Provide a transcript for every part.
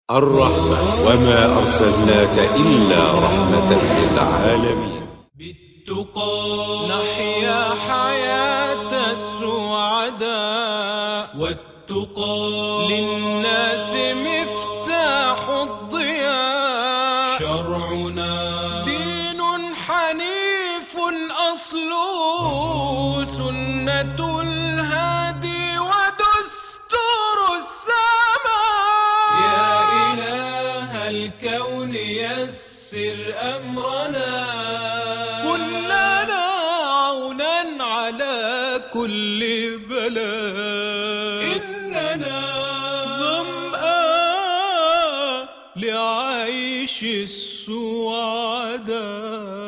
الرحمة وما أرسلناك إلا رحمة للعالمين. بالتقى نحيا حياة السعداء، والتقى للناس مفتاح الضياء. شرعنا دين حنيف أصله سنة الهادي ودستور السماء. يا إله الكون يسر أمرنا، كن لنا عونا على كل بلاء. إننا ظمآن لعيش السعداء.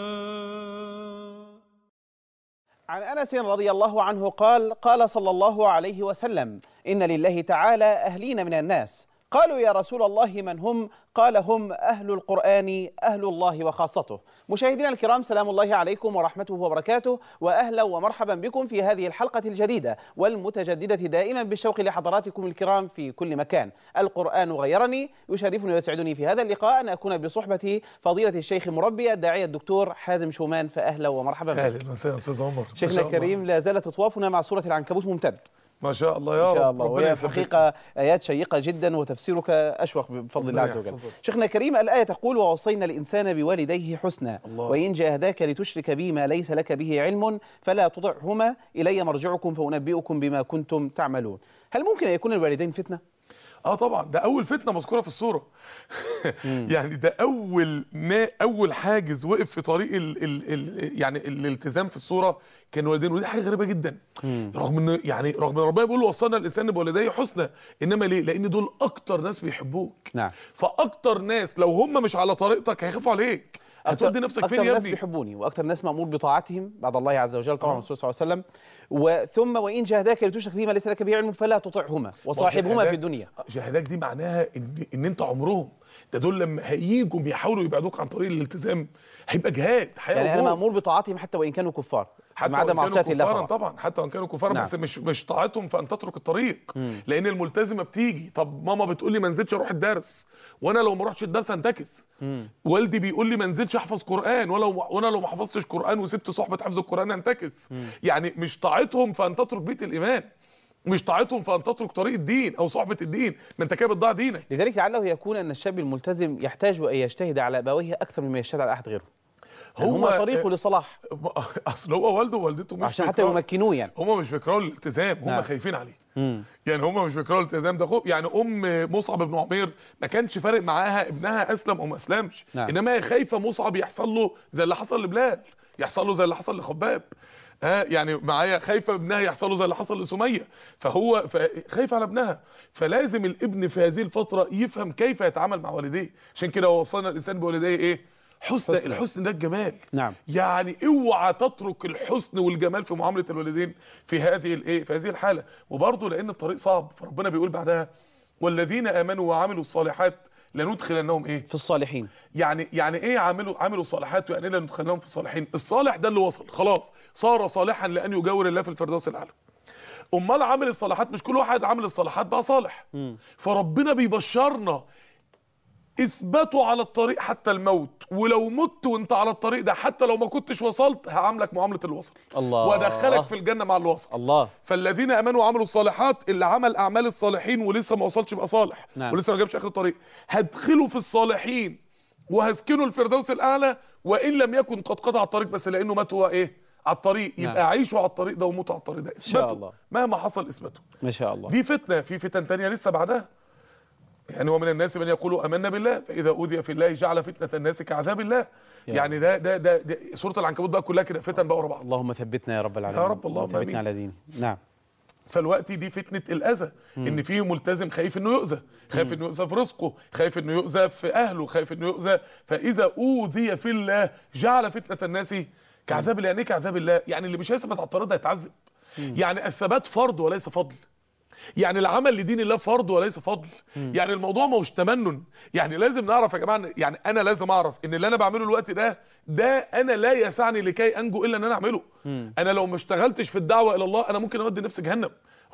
عن أنس رضي الله عنه قال: قال صلى الله عليه وسلم: إن لله تعالى أهلين من الناس. قالوا: يا رسول الله من هم؟ قال: هم أهل القرآن، أهل الله وخاصته. مشاهدينا الكرام، سلام الله عليكم ورحمته وبركاته، وأهلا ومرحبا بكم في هذه الحلقة الجديدة والمتجددة دائما بالشوق لحضراتكم الكرام في كل مكان. القرآن غيرني. يشرفني ويسعدني في هذا اللقاء أن أكون بصحبة فضيلة الشيخ المربي الداعية الدكتور حازم شومان، فأهلا ومرحبا بك. اهلا وسهلا استاذ عمر. شيخنا الكريم، لا زالت اطوافنا مع سورة العنكبوت ممتد ما شاء الله يا إن شاء رب. الله، وهي في الحقيقة آيات شيقة جدا وتفسيرك أشوق بفضل الله عز وجل. شيخنا الكريم، الآية تقول: ووصينا الإنسان بوالديه حسنا وإن جاهداك لتشرك بي ما ليس لك به علم فلا تطعهما إلي مرجعكم فأنبئكم بما كنتم تعملون. هل ممكن أن يكون الوالدين فتنة؟ طبعا، ده اول فتنه مذكوره في السوره. يعني ده اول حاجز وقف في طريق يعني الالتزام في السوره كان الوالدين، ودي حاجه غريبه جدا. رغم ان ربنا بيقول: وصلنا الانسان بوالديه حسنا. انما ليه؟ لان دول اكتر ناس بيحبوك. نعم. فاكتر ناس لو هم مش على طريقتك هيخافوا عليك. هتودي نفسك فين يا ابني؟ أكثر ناس بيحبوني وأكثر ناس مأمور بطاعتهم بعد الله عز وجل طبعا الرسول صلى الله عليه وسلم. وثم وإن جاهداك لتشرك بما ليس لك به علم فلا تطعهما وصاحبهما في الدنيا. جاهداك دي معناها ان انت عمرهم ده دول لما هييجوا بيحاولوا يبعدوك عن طريق الالتزام هيبقى جهاد. يعني أنا مأمور بطاعتهم حتى وإن كانوا كفار، ما عدا معصية الله طبعا. حتى وان كانوا كفار. نعم. بس مش طاعتهم فان تترك الطريق. لان الملتزمه بتيجي: طب ماما بتقول لي ما نزلتش اروح الدرس، وانا لو ما رحتش الدرس هنتكس. والدي بيقول لي ما نزلش احفظ قران، وانا لو ما حفظتش قران وسبت صحبه حفظ القران هنتكس. يعني مش طاعتهم فان تترك بيت الايمان، مش طاعتهم فان تترك طريق الدين او صحبه الدين. ما انت كده بتضيع دينك. لذلك لعله يكون ان الشاب الملتزم يحتاج ان يجتهد على ابويه اكثر مما يجتهد على احد غيره. هو طريقه لصلاح. اصل هو والده ووالدته مش عشان حتى يمكنوه. يعني هم مش بيكرهوا الالتزام، هم خايفين عليه. يعني هم مش بيكرهوا الالتزام ده خوف. يعني مصعب بن عمير ما كانش فارق معاها ابنها اسلم او ما اسلمش. نعم. انما هي خايفه مصعب يحصل له زي اللي حصل لبلال، يحصل له زي اللي حصل لخباب. يعني معايا خايفه ابنها يحصل له زي اللي حصل لسميه. فهو خايف على ابنها. فلازم الابن في هذه الفتره يفهم كيف يتعامل مع والديه. عشان كده وصلنا الانسان بوالديه ايه؟ حسن. الحسن ده الجمال. نعم. يعني اوعى تترك الحسن والجمال في معامله الوالدين في هذه في هذه الحاله. وبرضه لان الطريق صعب، فربنا بيقول بعدها: والذين امنوا وعملوا الصالحات لندخلنهم ايه؟ في الصالحين. يعني ايه عملوا الصالحات؟ يعني ايه لندخلنهم في الصالحين؟ الصالح ده اللي وصل خلاص، صار صالحا لان يجاور الله في الفردوس الاعلى. امال عامل الصالحات مش كل واحد عامل الصالحات بقى صالح. فربنا بيبشرنا: اثبتوا على الطريق حتى الموت، ولو مت وانت على الطريق ده حتى لو ما كنتش وصلت هعاملك معامله اللي وصل. الله. وادخلك في الجنه مع اللي وصل. الله. فالذين امنوا وعملوا الصالحات، اللي عمل اعمال الصالحين ولسه ما وصلش يبقى صالح. نعم. ولسه ما جابش اخر الطريق، هدخله في الصالحين وهسكنه الفردوس الاعلى وان لم يكن قد قطع الطريق، بس لانه مات هو على الطريق. يبقى نعم. عيشوا على الطريق ده وموتوا على الطريق ده. اثبتوا مهما حصل، اثبتوا. ما شاء الله. دي فتنه. في فتن تانية لسه بعدها. يعني ومن الناس من يقول امنا بالله فاذا اوذي في الله جعل فتنه الناس كعذاب الله. يعني ده سوره العنكبوت بقى كلها كده فتن بقى ورا بعض. اللهم ثبتنا يا رب العالمين. يا رب، اللهم ثبتنا على ديني. نعم. فالوقت دي فتنه الاذى. ان في ملتزم خايف انه يؤذى، خايف انه يؤذى في رزقه، خايف انه يؤذى في اهله، خايف انه يؤذى. فاذا اوذي في الله جعل فتنه الناس كعذاب الله. يعني ايه كعذاب الله؟ يعني اللي مش هيثبت على الطريق ده هيتعذب. يعني الثبات فرض وليس فضل. يعني العمل لدين الله فرض وليس فضل. يعني الموضوع ما هوش تمنن. يعني لازم نعرف يا جماعه، يعني انا لازم اعرف ان اللي انا بعمله الوقت ده انا لا يسعني لكي انجو الا ان انا اعمله. انا لو ما اشتغلتش في الدعوه الى الله انا ممكن اودي نفسي جهنم.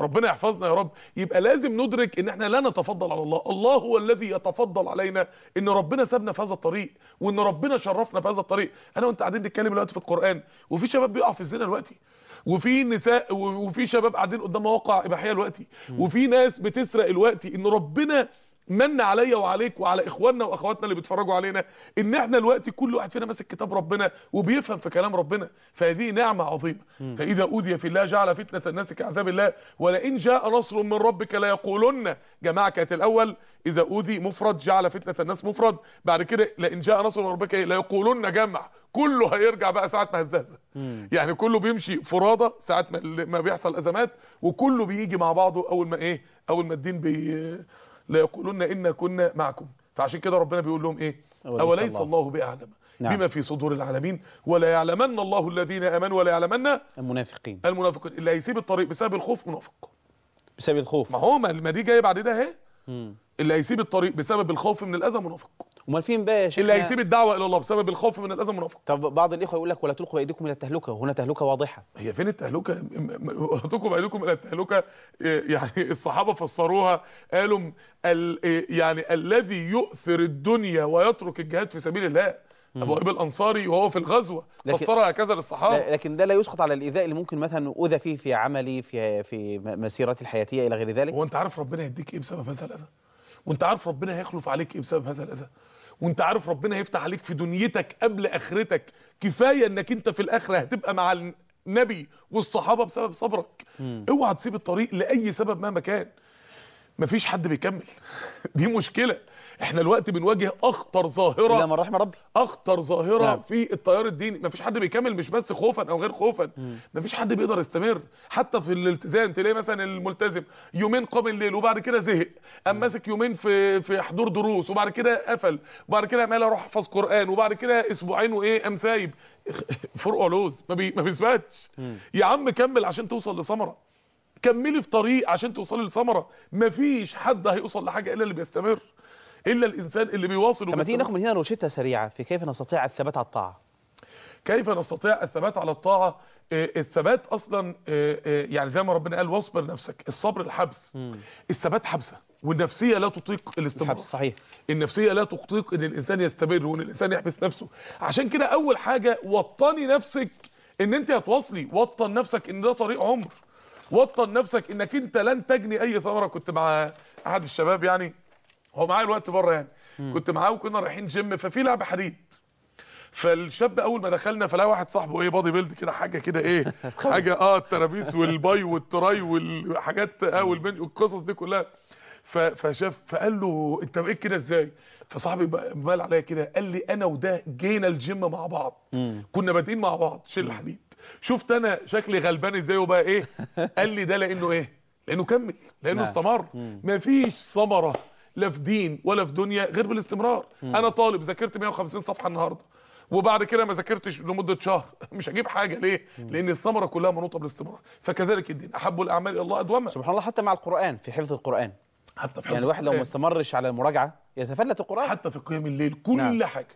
ربنا يحفظنا يا رب. يبقى لازم ندرك ان احنا لا نتفضل على الله، الله هو الذي يتفضل علينا، ان ربنا سابنا في هذا الطريق وان ربنا شرفنا في هذا الطريق. انا وانت قاعدين نتكلم دلوقتي في القرآن، وفي شباب بيقع في الزنا دلوقتي، وفي نساء وفي شباب قاعدين قدام مواقع اباحيه دلوقتي، وفي ناس بتسرق دلوقتي. ان ربنا من عليا وعليك وعلى اخواننا واخواتنا اللي بيتفرجوا علينا ان احنا دلوقتي كل واحد فينا ماسك كتاب ربنا وبيفهم في كلام ربنا، فهذه نعمه عظيمه. فاذا اوذي في الله جعل فتنه الناس كعذاب الله ولئن جاء نصر من ربك لا يقولن. جماعه كانت الاول اذا اوذي مفرد جعل فتنه الناس مفرد، بعد كده لئن جاء نصر من ربك لا يقولن جمع. كله هيرجع بقى ساعه ما هزازه، يعني كله بيمشي فرادى ساعه ما بيحصل ازمات، وكله بيجي مع بعضه اول ما اول ما الدين لا يقولون إنا كنا معكم. فعشان كده ربنا بيقول لهم أوليس الله بأعلم بما في صدور العالمين ولا يعلمن الله الذين آمنوا ولا يعلمن المنافقين. اللي هيسيب الطريق بسبب الخوف منافق. بسبب الخوف، ما هو ما دي جايه بعد ده اهي. اللي هيسيب الطريق بسبب الخوف من الأذى منافق. امال فين بقى يا شيخ؟ اللي هيسيب الدعوه الى الله بسبب الخوف من الاذى منافق. طب بعض الاخوه يقول لك ولا تلقوا بايديكم الى التهلكه، وهنا تهلكه واضحه. هي فين التهلكه؟ ولا تلقوا بايديكم الى التهلكه، يعني الصحابه فسروها قالوا يعني الذي يؤثر الدنيا ويترك الجهاد في سبيل الله. ابو ايوب الانصاري وهو في الغزوه فسرها هكذا للصحابه. لكن ده لا يسقط على الايذاء اللي ممكن مثلا اوذى فيه في عملي في مسيرتي الحياتيه الى غير ذلك. هو انت عارف ربنا هيديك ايه بسبب هذا الاذى؟ وانت عارف ربنا هيخلف عليك ايه بسبب هذا الاذى؟ وانت عارف ربنا هيفتح عليك في دنيتك قبل اخرتك. كفايه انك انت في الاخره هتبقى مع النبي والصحابه بسبب صبرك. اوعى تسيب الطريق لاي سبب مهما كان. مفيش حد بيكمل. دي مشكله. احنا الوقت بنواجه اخطر ظاهره، الا من رحم ربي، اخطر ظاهره في التيار الديني. مفيش حد بيكمل، مش بس خوفا او غير خوفا. مفيش حد بيقدر يستمر حتى في الالتزام. تلاقي مثلا الملتزم يومين قام الليل وبعد كده زهق، قام ماسك يومين في حضور دروس وبعد كده قفل، وبعد كده عمال اروح احفظ قران، وبعد كده اسبوعين قام سايب. فرقه لوز ما بيثبتش. يا عم كمل عشان توصل لثمره. كملي في طريق عشان توصلي لثمره. مفيش حد هيوصل لحاجه الا اللي بيستمر، الا الانسان اللي بيواصل. طب ما تيجي ناخد من هنا روشته سريعه في كيف نستطيع الثبات على الطاعه. كيف نستطيع الثبات على الطاعه؟ الثبات اصلا يعني زي ما ربنا قال واصبر نفسك. الصبر الحبس، الثبات حبسه، والنفسيه لا تطيق الاستمرار. صحيح. النفسيه لا تطيق ان الانسان يستمر وان الانسان يحبس نفسه. عشان كده اول حاجه وطني نفسك ان انت هتواصلي. وطن نفسك ان ده طريق عمر. وطن نفسك انك انت لن تجني اي ثمره. كنت مع احد الشباب، يعني هو معايا الوقت بره، يعني كنت معاه وكنا رايحين جيم، ففي لعبه حديد. فالشاب اول ما دخلنا فلاقي واحد صاحبه بادي بيلد كده، حاجه كده حاجه الترابيس والباي والتراي والحاجات والبنج والقصص دي كلها. فشاف فقال له انت بقيت كده ازاي؟ فصاحبي مال عليا كده قال لي انا وده جينا الجيم مع بعض. كنا بادئين مع بعض شيل الحديد. شفت انا شكلي غلبان ازاي وبقى قال لي ده لانه لانه كمل، لانه استمر. مفيش ثمره لا في دين ولا في دنيا غير بالاستمرار. انا طالب ذاكرت 150 صفحه النهارده وبعد كده ما ذاكرتش لمده شهر، مش هجيب حاجه. ليه؟ لان الثمره كلها منوطه بالاستمرار. فكذلك الدين احب الاعمال الى الله ادومها. سبحان الله. حتى مع القران، في حفظ القران، حتى في حفظ يعني الواحد لو ما استمرش على المراجعه يتفلت القران. حتى في قيام الليل كل حاجه.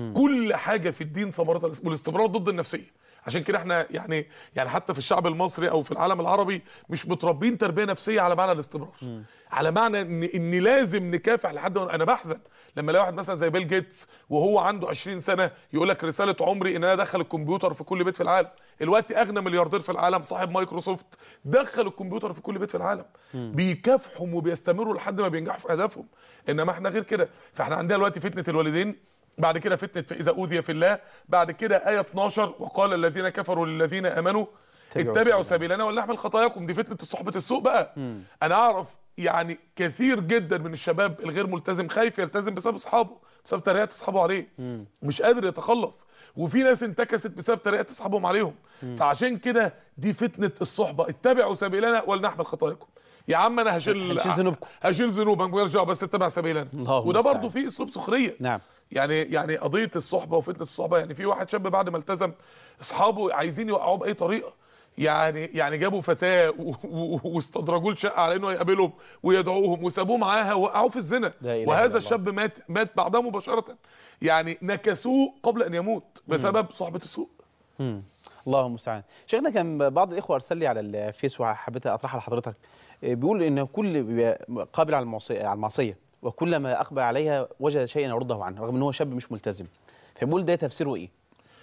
كل حاجه في الدين ثمرتها والاستمرار ضد النفسيه. عشان كده احنا يعني حتى في الشعب المصري او في العالم العربي مش متربين تربيه نفسيه على معنى الاستمرار. على معنى ان لازم نكافح لحد انا بحزن لما الاقي واحد مثلا زي بيل جيتس وهو عنده 20 سنه يقول لك رساله عمري ان انا ادخل الكمبيوتر في كل بيت في العالم. الوقت اغنى ملياردير في العالم صاحب مايكروسوفت دخل الكمبيوتر في كل بيت في العالم. بيكافحوا وبيستمروا لحد ما بينجحوا في اهدافهم. انما احنا غير كده. فاحنا عندنا دلوقتي فتنه الوالدين، بعد كده فتنه فاذا اوذي في الله، بعد كده ايه 12 وقال الذين كفروا للذين امنوا اتبعوا سبيلنا ولنحمل خطاياكم. دي فتنه صحبه السوء بقى. انا اعرف يعني كثير جدا من الشباب الغير ملتزم خايف يلتزم بسبب اصحابه، بسبب تريقات اصحابه عليه، مش قادر يتخلص. وفي ناس انتكست بسبب تريقات اصحابهم عليهم. فعشان كده دي فتنه الصحبه. اتبعوا سبيلنا ولنحمل خطاياكم. يا عم انا هشيل ذنوبكم، هشيل ذنوبك وارجع بس اتبع سبيلنا. وده برضه فيه اسلوب سخريه. نعم. يعني قضيه الصحبه وفتنه الصحبه. يعني في واحد شاب بعد ما التزم اصحابه عايزين يوقعوه باي طريقه. يعني جابوا فتاه واستدرجوه الشقه على انه يقابلهم ويدعوهم وسابوه معاها ووقعوه في الزنا. وهذا الشاب مات بعدها مباشره. يعني نكسوه قبل ان يموت بسبب صحبه السوء. الله المستعان. شيخنا كان بعض الاخوه ارسل لي على الفيس وحبيت اطرحها لحضرتك، بيقول ان كل بيبقى قابل على المعصيه وكلما اقبل عليها وجد شيئا يرده عنه رغم ان هو شاب مش ملتزم، فبيقول ده تفسيره ايه؟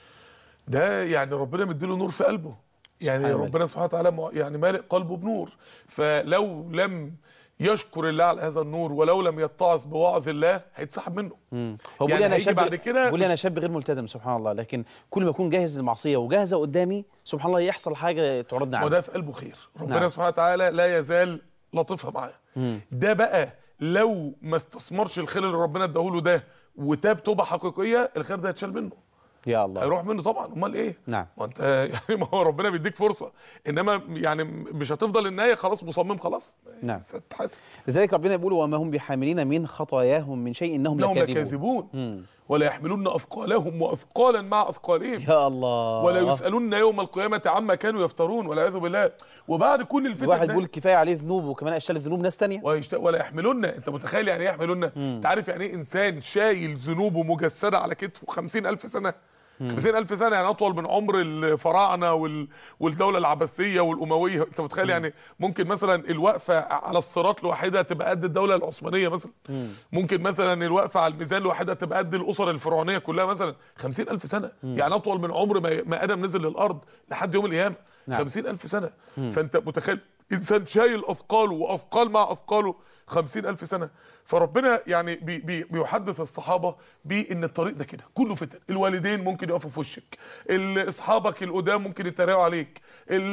ده يعني ربنا مديله نور في قلبه، يعني أيوة. ربنا سبحانه وتعالى يعني مالئ قلبه بنور، فلو لم يشكر الله على هذا النور ولو لم يتعظ بوعظ الله هيتسحب منه. هو يعني انا هيجي شاب بعد كده بيقول لي انا شاب غير ملتزم سبحان الله، لكن كل ما اكون جاهز للمعصيه وجاهزه قدامي سبحان الله يحصل حاجه تعرضني عنها. وده في قلبه خير، ربنا نعم. سبحانه وتعالى لا يزال لطيفها معاه. ده بقى لو ما استثمرش الخير اللي ربنا اداهوله ده وتاب توبه حقيقيه، الخير ده هيتشال منه. يا الله. هيروح منه طبعا، امال ايه؟ نعم. ما انت يعني ما هو ربنا بيديك فرصه، انما يعني مش هتفضل النهايه خلاص مصمم خلاص. نعم. ستتحاسب. لذلك ربنا يقول وما هم بحاملين من خطاياهم من شيء انهم لكاذبون ولا يحملون اثقالهم واثقالا مع اثقالهم. يا الله. ولا يسالون يوم القيامه عما كانوا يفترون والعياذ بالله. وبعد كل الفتن الواحد بيقول كفايه عليه ذنوب وكمان اشتغل ذنوب ناس ثانيه. ولا يحملون. انت متخيل يعني ايه يحملون؟ انت عارف يعني ايه انسان شايل ذنوبه مجسده على كتفه 50,000 سنه؟ 50,000 سنه يعني اطول من عمر الفراعنه والدوله العباسيه والامويه. انت متخيل يعني ممكن مثلا الوقفه على الصراط لوحدها تبقى قد الدوله العثمانيه مثلا. ممكن مثلا الوقفه على الميزان لوحدها تبقى قد الاسر الفرعونيه كلها مثلا. 50,000 سنه يعني اطول من عمر ما ادم نزل للارض لحد يوم القيامه. 50,000 سنه. فانت متخيل انسان شايل اثقاله واثقال مع اثقاله 50,000 سنه. فربنا يعني بيحدث الصحابه بان الطريق ده كده كله فتن. الوالدين ممكن يقفوا في وشك، اصحابك القدام ممكن يتريقوا عليك،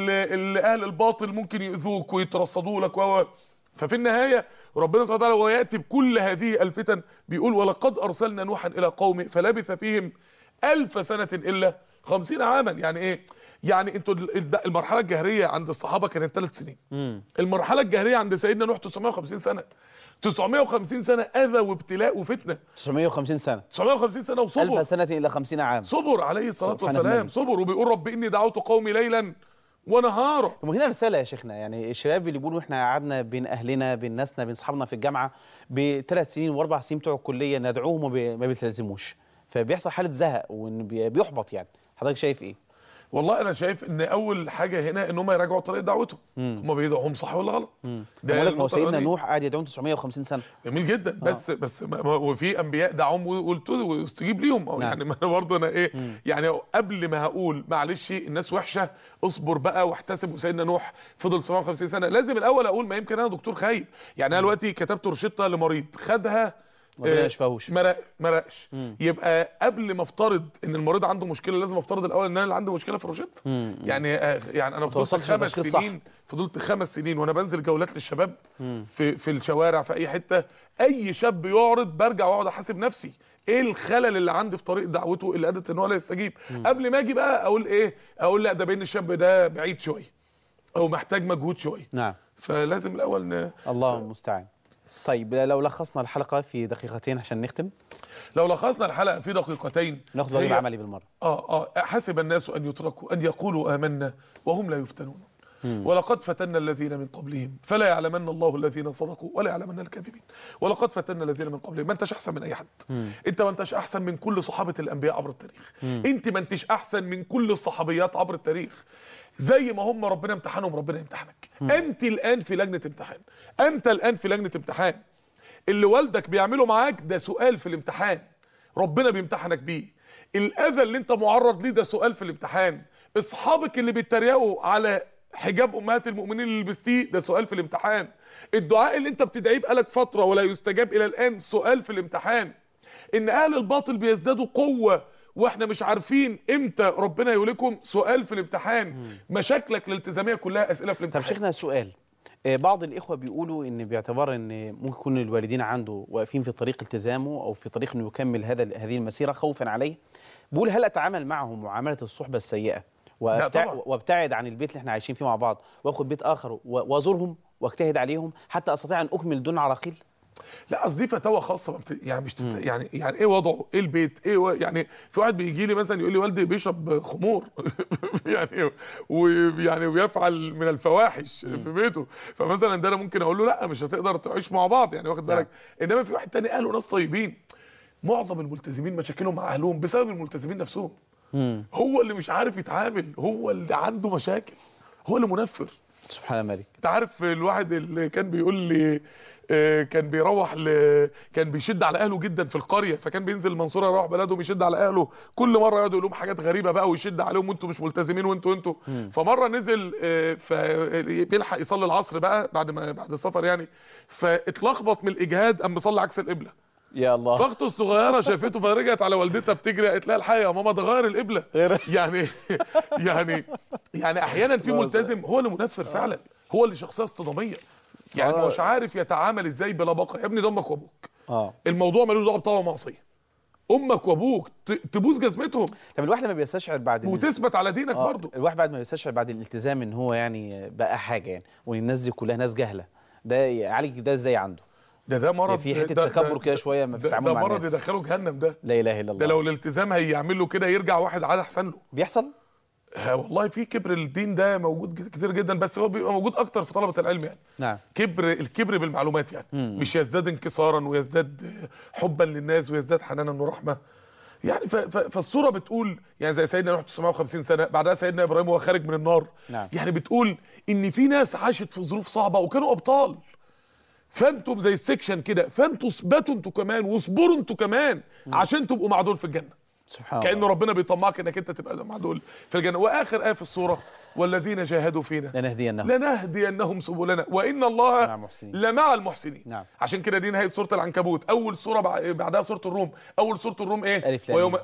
اهل الباطل ممكن يؤذوك ويترصدوا لك ففي النهايه ربنا سبحانه وتعالى وياتي بكل هذه الفتن بيقول ولقد ارسلنا نوحا الى قومه فلبث فيهم 1000 سنه الا 50 عاما. يعني ايه؟ يعني انتوا المرحله الجاهليه عند الصحابه كانت 3 سنين. المرحله الجاهليه عند سيدنا نوح 950 سنه. 950 سنه اذى وابتلاء وفتنه. 950 سنه. 950 سنه وصبر. 1000 سنه الى 50 عام. صبر عليه الصلاه والسلام، صبر. وبيقول رب اني دعوت قومي ليلا ونهارا. طب هنا رساله يا شيخنا، يعني الشباب اللي بيقولوا احنا قعدنا بين اهلنا بين ناسنا بين اصحابنا في الجامعه ب3 سنين و4 سنين بتوع الكليه ندعوهم وما بيلتزموش، فبيحصل حاله زهق وان بيحبط. يعني حضرتك شايف ايه؟ والله انا شايف ان اول حاجه هنا ان هم يراجعوا طريقه دعوتهم. هم بيدعوهم صح ولا غلط؟ ده لك ما سيدنا نوح قاعد يدعوهم 950 سنه. جميل جدا. بس وفي انبياء دعوهم واستجيب ليهم. يعني ما انا برضه انا ايه يعني قبل ما هقول معلش الناس وحشه اصبر بقى واحتسب. وسيدنا نوح فضل 750 سنه. لازم الاول اقول ما يمكن انا دكتور خايب. يعني انا دلوقتي كتبت روشته لمريض خدها ما يشفاهوش مرقش. يبقى قبل ما افترض ان المريض عنده مشكله لازم افترض الاول ان انا اللي عندي مشكله في الروشته. يعني انا فضلت 5 سنين وانا بنزل جولات للشباب في الشوارع في اي حته. اي شاب يعرض برجع واقعد احاسب نفسي ايه الخلل اللي عندي في طريق دعوته اللي ادت ان هو لا يستجيب. قبل ما اجي بقى اقول ايه؟ اقول لا ده بين الشاب ده بعيد شويه او محتاج مجهود شويه. نعم. فلازم الاول الله المستعان. طيب لو لخصنا الحلقة في دقيقتين عشان نختم. لو لخصنا الحلقة في دقيقتين ناخد واجب عملي بالمرة. حسب الناس أن يتركوا أن يقولوا آمنا وهم لا يفتنون. ولقد فتنا الذين من قبلهم فلا يعلمن الله الذين صدقوا ولا يعلمن الكاذبين. ولقد فتنا الذين من قبلهم. ما انتش احسن من اي حد. انت ما انتش احسن من كل صحابه الانبياء عبر التاريخ. انت ما انتش احسن من كل الصحابيات عبر التاريخ. زي ما هم ربنا امتحنهم ربنا يمتحنك. انت الان في لجنه امتحان. انت الان في لجنه امتحان. اللي والدك بيعمله معاك ده سؤال في الامتحان ربنا بيمتحنك بيه. الاذى اللي انت معرض ليه ده سؤال في الامتحان. اصحابك اللي بيتريقوا على حجاب امهات المؤمنين اللي لبستيه ده سؤال في الامتحان. الدعاء اللي انت بتدعيه بقالك فتره ولا يستجاب الى الان سؤال في الامتحان. ان اهل الباطل بيزدادوا قوه واحنا مش عارفين امتى ربنا يهلكهم سؤال في الامتحان. مشاكلك الالتزاميه كلها اسئله في الامتحان. طب شيخنا سؤال، بعض الاخوه بيقولوا ان باعتبار ان ممكن يكون الوالدين عنده واقفين في طريق التزامه او في طريق انه يكمل هذه المسيره خوفا عليه، بيقول هل اتعامل معهم معامله الصحبه السيئه وابتعد عن البيت اللي احنا عايشين فيه مع بعض واخد بيت اخر وازورهم واجتهد عليهم حتى استطيع ان اكمل دون عراقيل؟ لا قصدي فتاوى خاصه يعني مش يعني ايه وضعه؟ ايه البيت؟ ايه يعني في واحد بيجي لي مثلا يقول لي والدي بيشرب خمور يعني ويعني ويفعل من الفواحش في بيته. فمثلا ده انا ممكن اقول له لا مش هتقدر تعيش مع بعض يعني واخد بالك. انما في واحد تاني اهله ناس طيبين. معظم الملتزمين مشاكلهم مع اهلهم بسبب الملتزمين نفسهم. هو اللي مش عارف يتعامل، هو اللي عنده مشاكل، هو اللي منفر. سبحان الملك. انت عارف الواحد اللي كان بيقول لي كان بيروح كان بيشد على اهله جدا في القريه، فكان بينزل المنصوره يروح بلدهم يشد على اهله، كل مره يقعد يقول لهم حاجات غريبه بقى ويشد عليهم وانتوا مش ملتزمين وانتوا. فمره نزل بيلحق يصلي العصر بقى بعد السفر يعني، فاتلخبط من الاجهاد، قام مصلي عكس القبله. يا الله. فاخته الصغيره شافته فرجعت على والدتها بتجري، قالت لها الحقيقه يا ماما ده غير القبله. يعني احيانا في ملتزم هو اللي منفر فعلا، هو اللي شخصيه اصطداميه، يعني مش عارف يتعامل ازاي بلا بقى. يا ابني ده امك وابوك. الموضوع ملوش دعوه بطاعه ومعصيه. امك وابوك تبوس جزمتهم. طب الواحد لما بيستشعر بعد وتثبت على دينك برضه. الواحد بعد ما بيستشعر بعد الالتزام ان هو يعني بقى حاجه يعني، وان الناس دي كلها ناس جهله، ده يعالج ده ازاي عنده؟ ده مرض في حته تكبر كده شويه ما في التعامل مع الناس. ده مرض يدخله جهنم ده. لا اله الا الله. ده لو الالتزام هيعمل له كده يرجع واحد عاد احسن له. بيحصل؟ والله في كبر الدين ده موجود كتير جدا، بس هو بيبقى موجود اكتر في طلبه العلم يعني. نعم. الكبر بالمعلومات يعني. مش يزداد انكسارا ويزداد حبا للناس ويزداد حنانا ورحمه يعني. فالصوره بتقول يعني زي سيدنا نوح 950 سنه، بعدها سيدنا ابراهيم وهو خارج من النار. نعم. يعني بتقول ان في ناس عاشت في ظروف صعبه وكانوا ابطال، فانتم زي السكشن كده، فانتم اثبتوا انتوا كمان واصبروا انتوا كمان عشان تبقوا مع دول في الجنه. سبحان الله. كأن ربنا بيطمعك انك انت تبقى مع دول في الجنه. واخر ايه في السوره والذين جاهدوا فينا لنهدينهم سبلنا وان الله لمع المحسنين. نعم. عشان كده دي نهايه سوره العنكبوت. اول سوره بعدها سوره الروم. اول سوره الروم ايه؟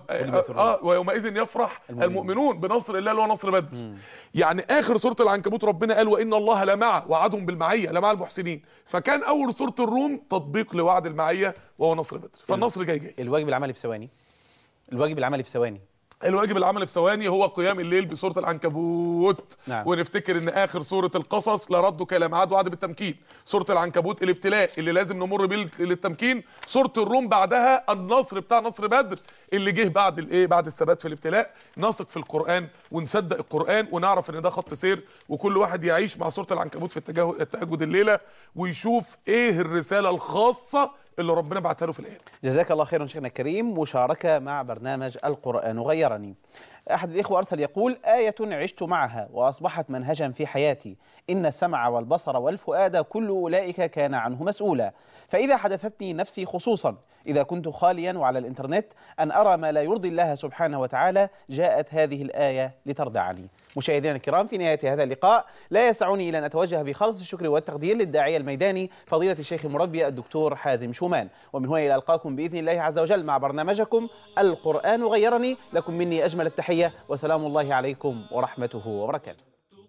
ويومئذ يفرح المؤمنون بنصر الله اللي هو نصر بدر. يعني اخر سوره العنكبوت ربنا قال وان الله لمع، وعدهم بالمعيه لمع المحسنين. فكان اول سوره الروم تطبيق لوعد المعيه وهو نصر بدر. فالنصر جاي. الواجب العملي في ثواني. الواجب العملي في ثواني هو قيام الليل بسورة العنكبوت. نعم. ونفتكر ان اخر سورة القصص لردك الى ميعاد وعد بالتمكين. سورة العنكبوت الابتلاء اللي لازم نمر بيه للتمكين. سورة الروم بعدها النصر بتاع نصر بدر اللي جه بعد بعد الثبات في الابتلاء. نثق في القرآن ونصدق القرآن ونعرف ان ده خط سير، وكل واحد يعيش مع سورة العنكبوت في التهجد الليلة ويشوف ايه الرسالة الخاصة اللي ربنا بعتها له في الايات. جزاك الله خيرا شيخنا الكريم. مشاركه مع برنامج القرآن غيرني. احد الاخوه ارسل يقول: آية عشت معها واصبحت منهجا في حياتي، ان السمع والبصر والفؤاد كل اولئك كان عنه مسؤولا، فاذا حدثتني نفسي خصوصا اذا كنت خاليا وعلى الانترنت ان ارى ما لا يرضي الله سبحانه وتعالى، جاءت هذه الآية لترضى عني. مشاهدينا الكرام، في نهاية هذا اللقاء لا يسعني إلا أن أتوجه بخالص الشكر والتقدير للداعية الميداني فضيلة الشيخ المربي الدكتور حازم شومان، ومن هنا إلى ألقاكم بإذن الله عز وجل مع برنامجكم القرآن غيرني. لكم مني أجمل التحية وسلام الله عليكم ورحمته وبركاته.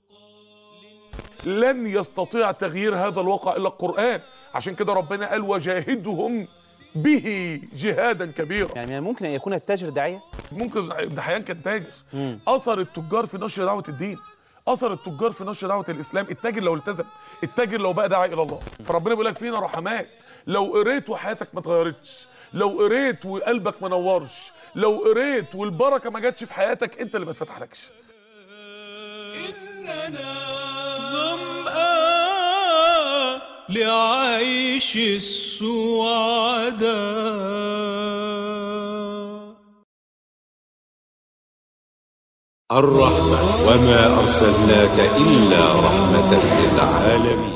لن يستطيع تغيير هذا الواقع إلا القرآن، عشان كده ربنا قال وجاهدهم به جهادا كبيرا. يعني ممكن أن يكون التاجر داعية؟ ممكن. ابن حيان كان تاجر. أثر التجار في نشر دعوة الدين، أثر التجار في نشر دعوة الإسلام. التاجر لو التزم، التاجر لو بقى داعي إلى الله. فربنا بيقول لك فينا رحمات، لو قريت وحياتك ما اتغيرتش، لو قريت وقلبك ما نورش، لو قريت والبركة ما جاتش في حياتك، أنت اللي ما اتفتحلكش. إننا ظمآن لعيش السعداء. الرحمة وما أرسلناك إلا رحمة للعالمين.